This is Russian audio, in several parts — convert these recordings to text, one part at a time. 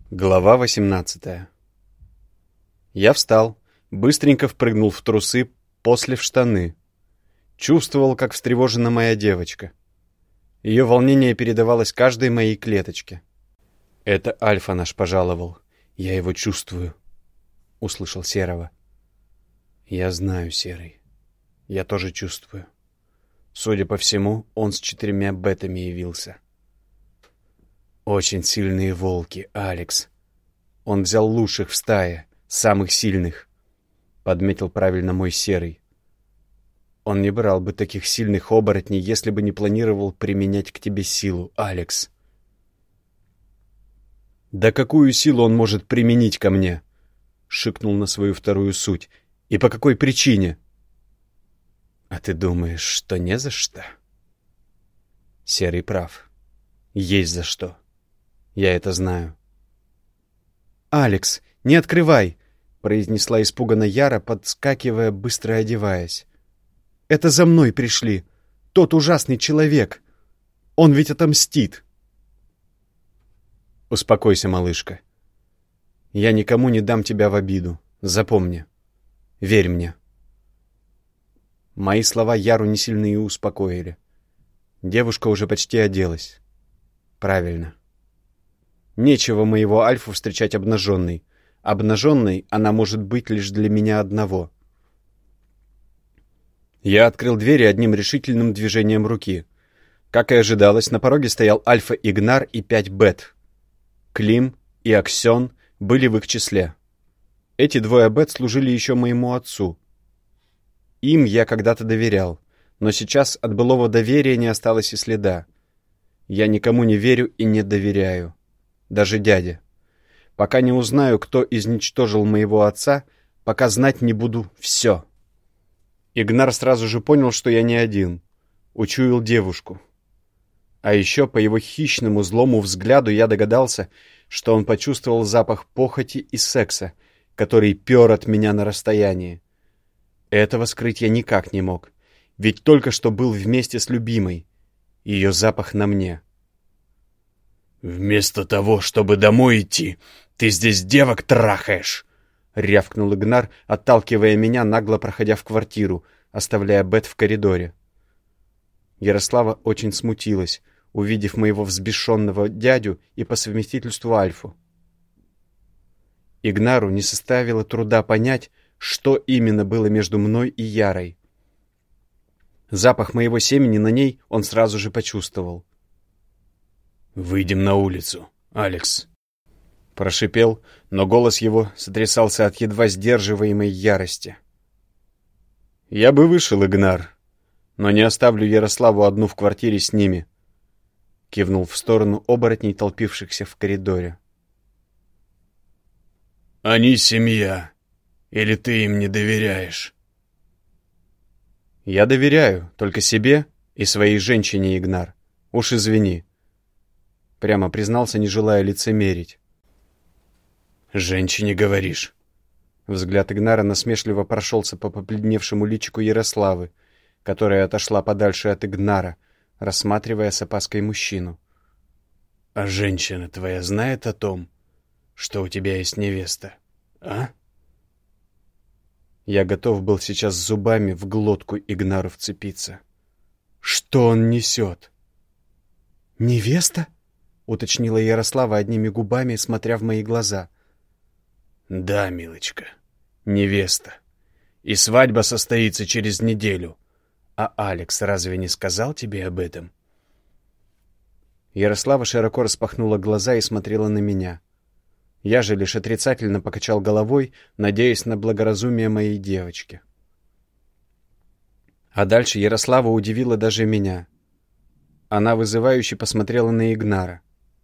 Глава 18. Я встал, быстренько впрыгнул в трусы, после в штаны. Чувствовал, как встревожена моя девочка. Ее волнение передавалось каждой моей клеточке. «Это Альфа наш пожаловал. Я его чувствую», — услышал Серого. «Я знаю, Серый. Я тоже чувствую. Судя по всему, он с 4 бетами явился. Очень сильные волки, Алекс. Он взял лучших в стае, самых сильных», — подметил правильно мой Серый. «Он не брал бы таких сильных оборотней, если бы не планировал применять к тебе силу, Алекс». «Да какую силу он может применить ко мне?» — шикнул на свою вторую суть. «И по какой причине?» «А ты думаешь, что не за что?» Серый прав. Есть за что. Я это знаю. «Алекс, не открывай!» — произнесла испуганно Яра, подскакивая, быстро одеваясь. «Это за мной пришли. Тот ужасный человек. Он ведь отомстит». «Успокойся, малышка. Я никому не дам тебя в обиду. Запомни. Верь мне». Мои слова Яру не сильно и успокоили. Девушка уже почти оделась. Правильно. Нечего моего Альфу встречать обнаженной. Обнаженной она может быть лишь для меня одного. Я открыл двери одним решительным движением руки. Как и ожидалось, на пороге стоял Альфа Игнар и 5 бет. Клим и Аксен были в их числе. Эти 2 бет служили еще моему отцу. Им я когда-то доверял, но сейчас от былого доверия не осталось и следа. Я никому не верю и не доверяю. Даже дяде. Пока не узнаю, кто изничтожил моего отца, пока знать не буду все. Игнар сразу же понял, что я не один. Учуял девушку. А еще по его хищному злому взгляду я догадался, что он почувствовал запах похоти и секса, который пер от меня на расстоянии. Этого скрыть я никак не мог, ведь только что был вместе с любимой. Ее запах на мне. «Вместо того, чтобы домой идти, ты здесь девок трахаешь!» — рявкнул Игнар, отталкивая меня, нагло проходя в квартиру, оставляя бет в коридоре. Ярослава очень смутилась, увидев моего взбешенного дядю и по совместительству Альфу. Игнару не составило труда понять, что именно было между мной и Ярой. Запах моего семени на ней он сразу же почувствовал. «Выйдем на улицу, Алекс», — прошипел, но голос его сотрясался от едва сдерживаемой ярости. «Я бы вышел, Игнар, но не оставлю Ярославу одну в квартире с ними», — кивнул в сторону оборотней, толпившихся в коридоре. «Они семья. Или ты им не доверяешь?» «Я доверяю только себе и своей женщине, Игнар. Уж извини», — прямо признался, не желая лицемерить. «Женщине говоришь?» Взгляд Игнара насмешливо прошелся по побледневшему личику Ярославы, которая отошла подальше от Игнара, рассматривая с опаской мужчину. «А женщина твоя знает о том, что у тебя есть невеста, а?» Я готов был сейчас зубами в глотку Игнару вцепиться. Что он несет? «Невеста?» — уточнила Ярослава одними губами, смотря в мои глаза. «Да, милочка, невеста. И свадьба состоится через неделю. А Алекс разве не сказал тебе об этом?» Ярослава широко распахнула глаза и смотрела на меня. Я же лишь отрицательно покачал головой, надеясь на благоразумие моей девочки. А дальше Ярослава удивила даже меня. Она вызывающе посмотрела на Игнара.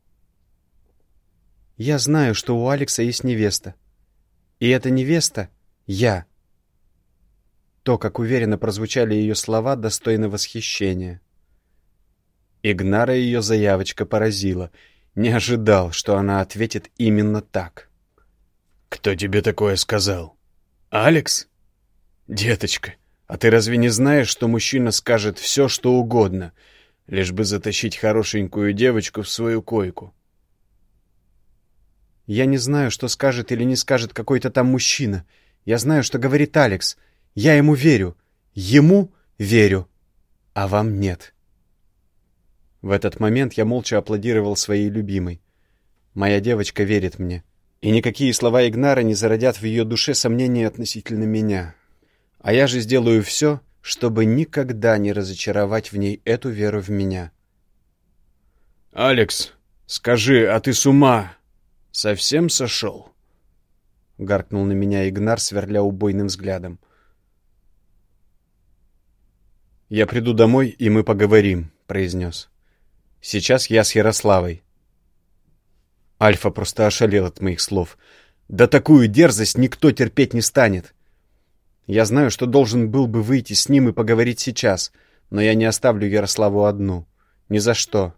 «Я знаю, что у Алекса есть невеста. И эта невеста — я». То, как уверенно прозвучали ее слова, достойно восхищения. Игнара ее заявочка поразила. Не ожидал, что она ответит именно так. «Кто тебе такое сказал? Алекс?» «Деточка, а ты разве не знаешь, что мужчина скажет все, что угодно, лишь бы затащить хорошенькую девочку в свою койку?» Я не знаю, что скажет или не скажет какой-то там мужчина. Я знаю, что говорит Алекс. Я ему верю. Ему верю. А вам нет». В этот момент я молча аплодировал своей любимой. Моя девочка верит мне. И никакие слова Игнара не зародят в ее душе сомнений относительно меня. А я же сделаю все, чтобы никогда не разочаровать в ней эту веру в меня. «Алекс, скажи, а ты с ума совсем сошел?» Гаркнул на меня Игнар, сверля убойным взглядом. «Я приду домой, и мы поговорим», — произнес. «Сейчас я с Ярославой». Альфа просто ошалел от моих слов. Да такую дерзость никто терпеть не станет. Я знаю, что должен был бы выйти с ним и поговорить сейчас, но я не оставлю Ярославу одну. Ни за что.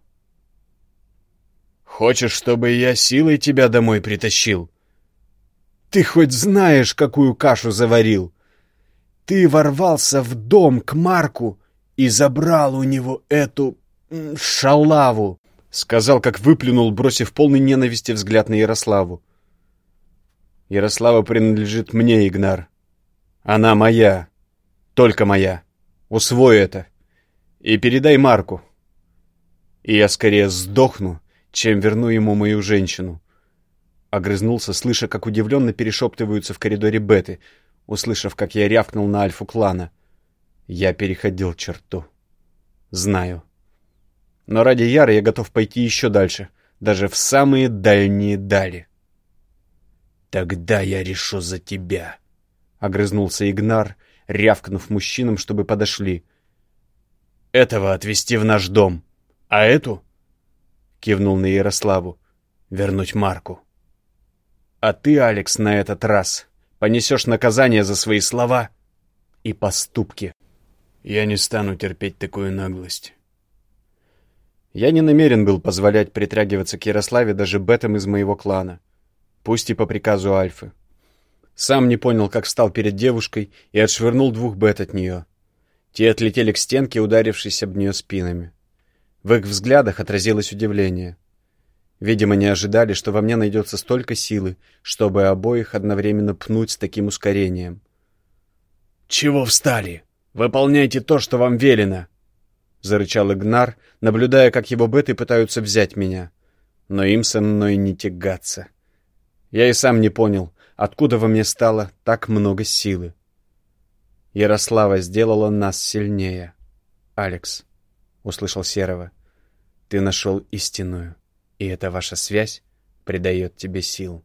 «Хочешь, чтобы я силой тебя домой притащил?» «Ты хоть знаешь, какую кашу заварил? Ты ворвался в дом к Марку и забрал у него эту шалаву», — сказал, как выплюнул, бросив полный ненависти взгляд на Ярославу. «Ярослава принадлежит мне, Игнар. Она моя. Только моя. Усвой это. И передай Марку. И я скорее сдохну, чем верну ему мою женщину». Огрызнулся, слыша, как удивленно перешептываются в коридоре Беты, услышав, как я рявкнул на альфу клана. Я переходил черту. Знаю. Но ради Яры я готов пойти еще дальше, даже в самые дальние дали. «Тогда я решу за тебя», — огрызнулся Игнар, рявкнув мужчинам, чтобы подошли. «Этого отвезти в наш дом, а эту...» — кивнул на Ярославу. «Вернуть Марку. А ты, Алекс, на этот раз понесешь наказание за свои слова и поступки. Я не стану терпеть такую наглость». Я не намерен был позволять притрагиваться к Ярославе даже бетам из моего клана, пусть и по приказу Альфы. Сам не понял, как встал перед девушкой и отшвырнул 2 бет от нее. Те отлетели к стенке, ударившись об нее спинами. В их взглядах отразилось удивление. Видимо, не ожидали, что во мне найдется столько силы, чтобы обоих одновременно пнуть с таким ускорением. «Чего встали? Выполняйте то, что вам велено!» — зарычал Игнар, наблюдая, как его беты пытаются взять меня. Но им со мной не тягаться. Я и сам не понял, откуда во мне стало так много силы. Ярослава сделала нас сильнее. «Алекс», — услышал Серого, — «ты нашел истинную, и эта ваша связь придает тебе сил».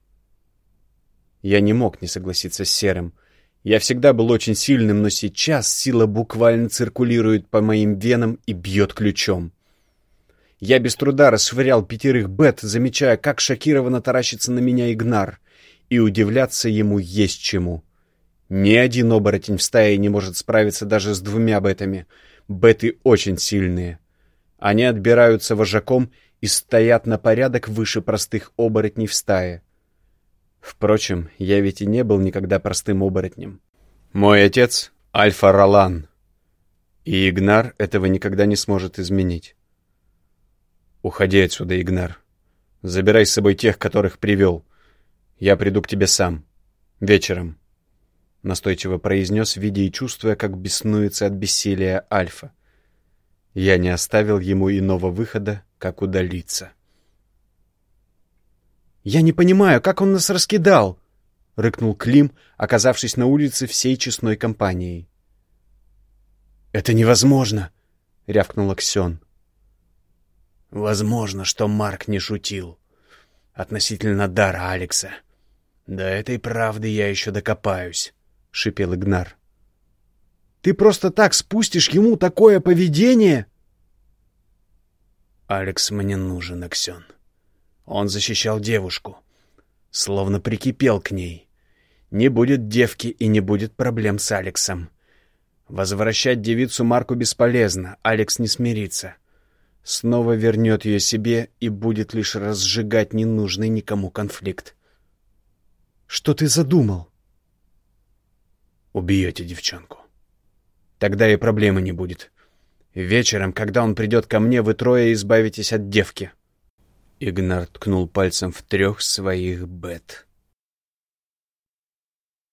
Я не мог не согласиться с Серым. Я всегда был очень сильным, но сейчас сила буквально циркулирует по моим венам и бьет ключом. Я без труда расшвырял 5 бет, замечая, как шокированно таращится на меня Игнар, и удивляться ему есть чему. Ни один оборотень в стае не может справиться даже с 2 бетами. Беты очень сильные. Они отбираются вожаком и стоят на порядок выше простых оборотней в стае. Впрочем, я ведь и не был никогда простым оборотнем. Мой отец — Альфа Ролан, и Игнар этого никогда не сможет изменить. Уходи отсюда, Игнар. Забирай с собой тех, которых привел. Я приду к тебе сам. Вечером. Настойчиво произнес, видя и чувствуя, как беснуется от бессилия Альфа. Я не оставил ему иного выхода, как удалиться. «Я не понимаю, как он нас раскидал!» — рыкнул Клим, оказавшись на улице всей честной компанией. «Это невозможно!» — рявкнул Аксен. «Возможно, что Марк не шутил относительно дара Алекса. До этой правды я еще докопаюсь», — шипел Игнар. «Ты просто так спустишь ему такое поведение?» «Алекс мне нужен, Аксен. Он защищал девушку, словно прикипел к ней. Не будет девки и не будет проблем с Алексом. Возвращать девицу Марку бесполезно, Алекс не смирится. Снова вернет ее себе и будет лишь разжигать ненужный никому конфликт». «Что ты задумал?» «Убьете девчонку. Тогда и проблемы не будет. Вечером, когда он придет ко мне, вы 3 избавитесь от девки». Игнар ткнул пальцем в 3 своих бет.